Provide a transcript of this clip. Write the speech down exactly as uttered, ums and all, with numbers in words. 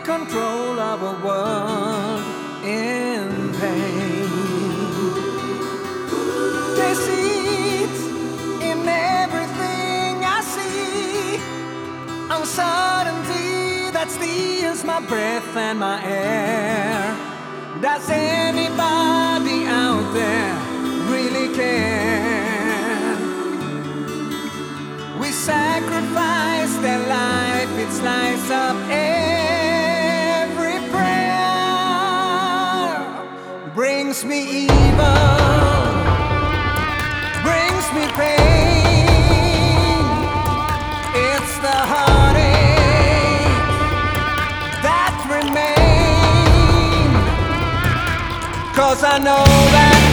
control of a world in pain. Deceit in everything I see, uncertainty that steals my breath and my air. Does anybody out there really care? We sacrifice their life, it slices up every prayer. Brings me evil, brings me pain. It's the heartache that remains, 'cause I know that